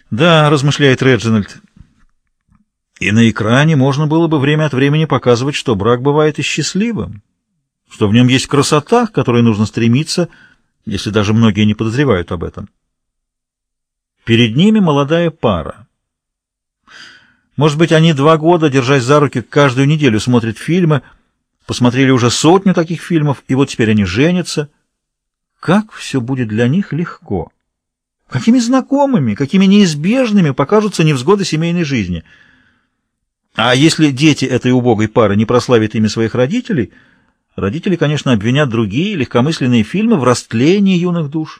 Да, размышляет Реджинальд. И на экране можно было бы время от времени показывать, что брак бывает и счастливым, что в нем есть красота, к которой нужно стремиться, если даже многие не подозревают об этом. Перед ними молодая пара. Может быть, они 2 года, держась за руки, каждую неделю смотрят фильмы, посмотрели уже 100 таких фильмов, и вот теперь они женятся. Как все будет для них легко! Какими знакомыми, какими неизбежными покажутся невзгоды семейной жизни! А если дети этой убогой пары не прославят ими своих родителей, родители, конечно, обвинят другие легкомысленные фильмы в растлении юных душ.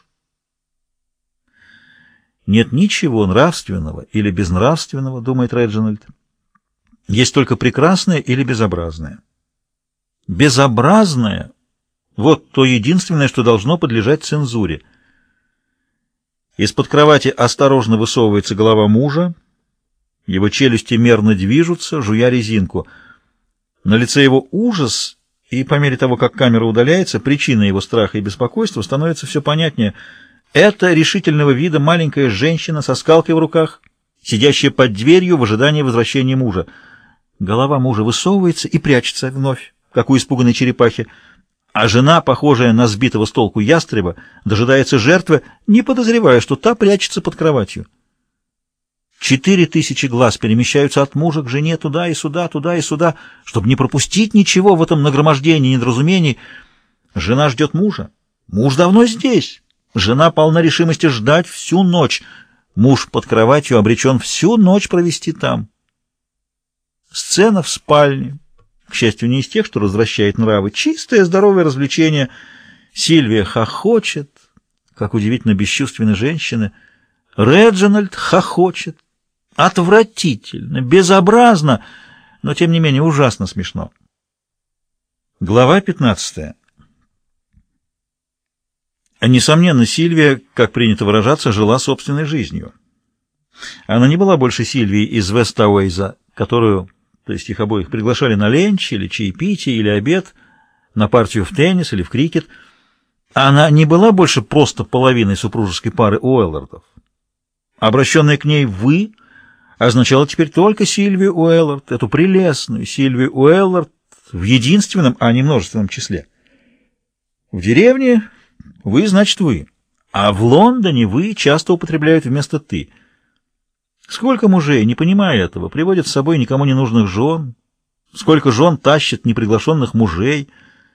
Нет ничего нравственного или безнравственного, думает Реджинальд. Есть только прекрасное или безобразное. Безобразное — вот то единственное, что должно подлежать цензуре. Из-под кровати осторожно высовывается голова мужа, его челюсти мерно движутся, жуя резинку. На лице его ужас, и по мере того, как камера удаляется, причина его страха и беспокойства становится все понятнее. Это решительного вида маленькая женщина со скалкой в руках, сидящая под дверью в ожидании возвращения мужа. Голова мужа высовывается и прячется вновь, как у испуганной черепахи, а жена, похожая на сбитого с толку ястреба, дожидается жертвы, не подозревая, что та прячется под кроватью. 4000 глаз перемещаются от мужа к жене туда и сюда, чтобы не пропустить ничего в этом нагромождении недоразумений. Жена ждет мужа. Муж давно здесь. Жена полна решимости ждать всю ночь. Муж под кроватью обречен всю ночь провести там. Сцена в спальне. К счастью, не из тех, что развращает нравы. Чистое, здоровое развлечение. Сильвия хохочет, как удивительно бесчувственны женщины. Реджинальд хохочет. Отвратительно, безобразно, но тем не менее ужасно смешно. Глава 15. Несомненно, Сильвия, как принято выражаться, жила собственной жизнью. Она не была больше Сильвией из Вестауэйза, которую, то есть их обоих, приглашали на ленч или чаепитие или обед, на партию в теннис или в крикет. Она не была больше просто половиной супружеской пары Уэллардов. Обращенная к ней «вы» означало теперь только Сильвию Уэллард, эту прелестную Сильвию Уэллард в единственном, а не множественном числе. В деревне «вы» значит «вы», а в Лондоне «вы» часто употребляют вместо «ты». Сколько мужей, не понимая этого, приводят с собой никому не нужных жен, сколько жен тащат неприглашенных мужей.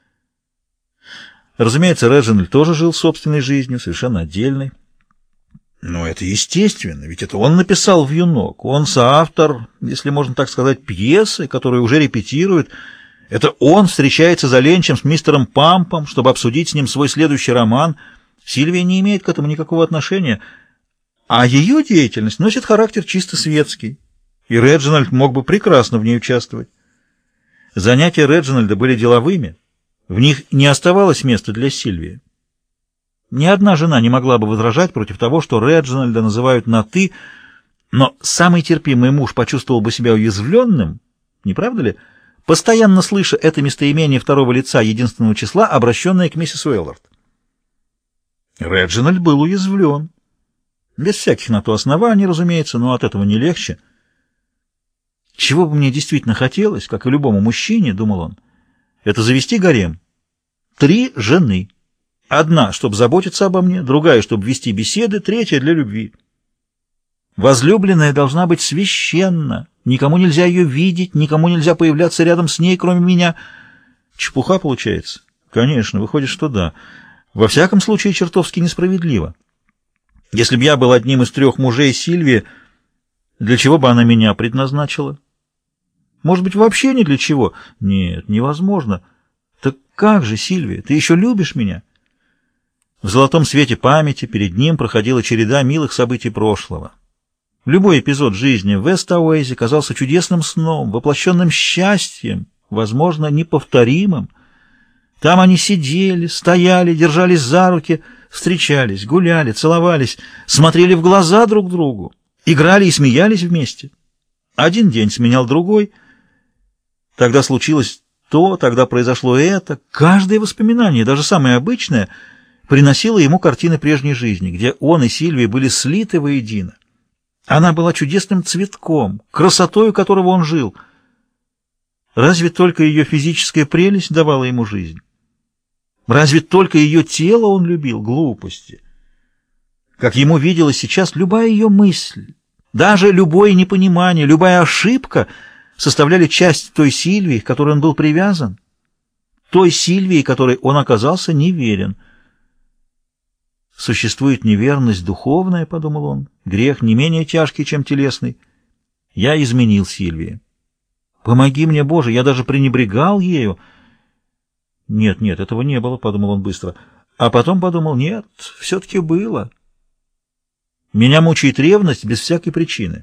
Разумеется, Реджинальд тоже жил собственной жизнью, совершенно отдельной. Но это естественно, ведь это он написал «Вьюнок», он соавтор, если можно так сказать, пьесы, которую уже репетируют. Это он встречается за ленчем с мистером Пампом, чтобы обсудить с ним свой следующий роман. Сильвия не имеет к этому никакого отношения, а ее деятельность носит характер чисто светский, и Реджинальд мог бы прекрасно в ней участвовать. Занятия Реджинальда были деловыми, в них не оставалось места для Сильвии. Ни одна жена не могла бы возражать против того, что Реджинальда называют на «ты», но самый терпимый муж почувствовал бы себя уязвленным, не правда ли, постоянно слыша это местоимение второго лица единственного числа, обращенное к миссис Уэллард. Реджинальд был уязвлен. Без всяких на то оснований, разумеется, но от этого не легче. Чего бы мне действительно хотелось, как и любому мужчине, думал он, это завести гарем. 3 жены. Одна, чтобы заботиться обо мне, другая, чтобы вести беседы, третья для любви. Возлюбленная должна быть священна, никому нельзя ее видеть, никому нельзя появляться рядом с ней, кроме меня. Чепуха получается? Конечно, выходит, что да. Во всяком случае, чертовски несправедливо. Если бы я был одним из 3 мужей Сильвии, для чего бы она меня предназначила? Может быть, вообще ни для чего? Нет, невозможно. Так как же, Сильвия, ты еще любишь меня? В золотом свете памяти перед ним проходила череда милых событий прошлого. Любой эпизод жизни в Вестауэйзе казался чудесным сном, воплощенным счастьем, возможно, неповторимым. Там они сидели, стояли, держались за руки, встречались, гуляли, целовались, смотрели в глаза друг другу, играли и смеялись вместе. Один день сменял другой. Тогда случилось то, тогда произошло это. Каждое воспоминание, даже самое обычное, приносило ему картины прежней жизни, где он и Сильвия были слиты воедино. Она была чудесным цветком, красотою которого он жил. Разве только ее физическая прелесть давала ему жизнь? Разве только ее тело он любил? Глупости. Как ему виделось сейчас, любая ее мысль, даже любое непонимание, любая ошибка составляли часть той Сильвии, к которой он был привязан, той Сильвии, которой он оказался неверен. Существует неверность духовная, — подумал он, — грех не менее тяжкий, чем телесный. Я изменил Сильвии. Помоги мне, Боже, я даже пренебрегал ею. Нет, нет, этого не было, — подумал он быстро. А потом подумал, нет, все-таки было. Меня мучает ревность без всякой причины.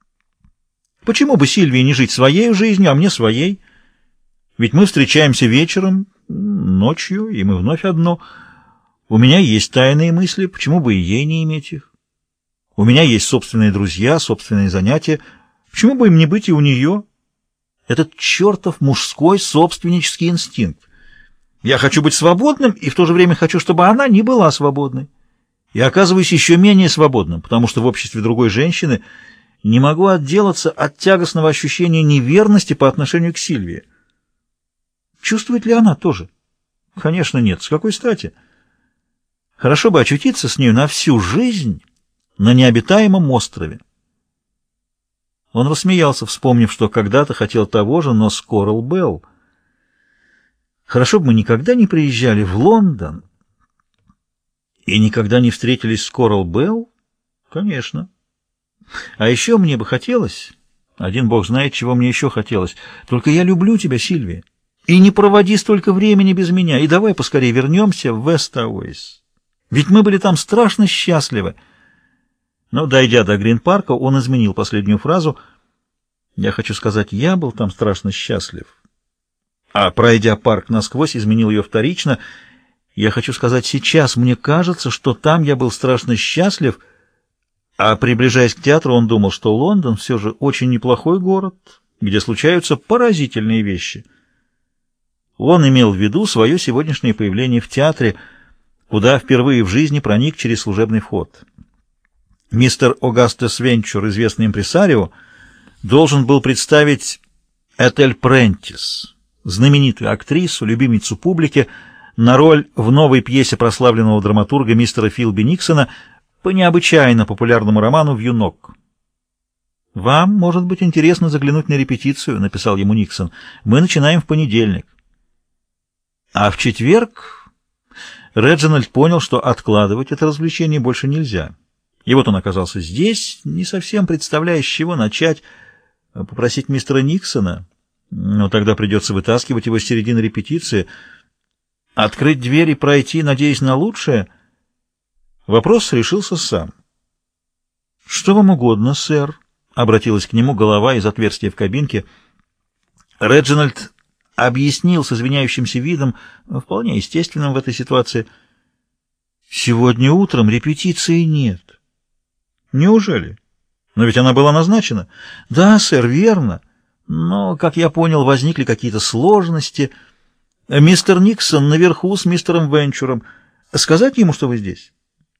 Почему бы Сильвии не жить своей жизнью, а мне своей? Ведь мы встречаемся вечером, ночью, и мы вновь одно. У меня есть тайные мысли, почему бы и ей не иметь их? У меня есть собственные друзья, собственные занятия, почему бы им не быть и у нее? Этот чертов мужской собственнический инстинкт. Я хочу быть свободным, и в то же время хочу, чтобы она не была свободной. И оказываюсь еще менее свободным, потому что в обществе другой женщины не могу отделаться от тягостного ощущения неверности по отношению к Сильвии. Чувствует ли она тоже? Конечно, нет. С какой стати? Хорошо бы очутиться с нею на всю жизнь на необитаемом острове. Он рассмеялся, вспомнив, что когда-то хотел того же, но с Корал Белл. Хорошо бы мы никогда не приезжали в Лондон и никогда не встретились с Корал Белл? Конечно. А еще мне бы хотелось, один бог знает, чего мне еще хотелось, только я люблю тебя, Сильвия, и не проводи столько времени без меня, и давай поскорее вернемся в Вестауэйс. Ведь мы были там страшно счастливы. Но, дойдя до Грин-парка, он изменил последнюю фразу. Я хочу сказать, я был там страшно счастлив. А, пройдя парк насквозь, изменил ее вторично. Я хочу сказать, сейчас мне кажется, что там я был страшно счастлив. А, приближаясь к театру, он думал, что Лондон все же очень неплохой город, где случаются поразительные вещи. Он имел в виду свое сегодняшнее появление в театре, куда впервые в жизни проник через служебный вход. Мистер Огастес Венчур, известный импресарио, должен был представить Этель Прентис, знаменитую актрису, любимицу публики, на роль в новой пьесе прославленного драматурга мистера Филби Никсона по необычайно популярному роману «Вьюнок». «Вам, может быть, интересно заглянуть на репетицию», — написал ему Никсон. «Мы начинаем в понедельник». А в четверг Реджинальд понял, что откладывать это развлечение больше нельзя. И вот он оказался здесь, не совсем представляя, с чего начать. Попросить мистера Никсона, но тогда придется вытаскивать его с середины репетиции. Открыть дверь и пройти, надеясь на лучшее. Вопрос решился сам. «Что вам угодно, сэр?» — обратилась к нему голова из отверстия в кабинке. Реджинальд объяснил с извиняющимся видом, вполне естественным в этой ситуации: «Сегодня утром репетиции нет». «Неужели? Но ведь она была назначена». «Да, сэр, верно. Но, как я понял, возникли какие-то сложности. Мистер Никсон наверху с мистером Венчуром. Сказать ему, что вы здесь?»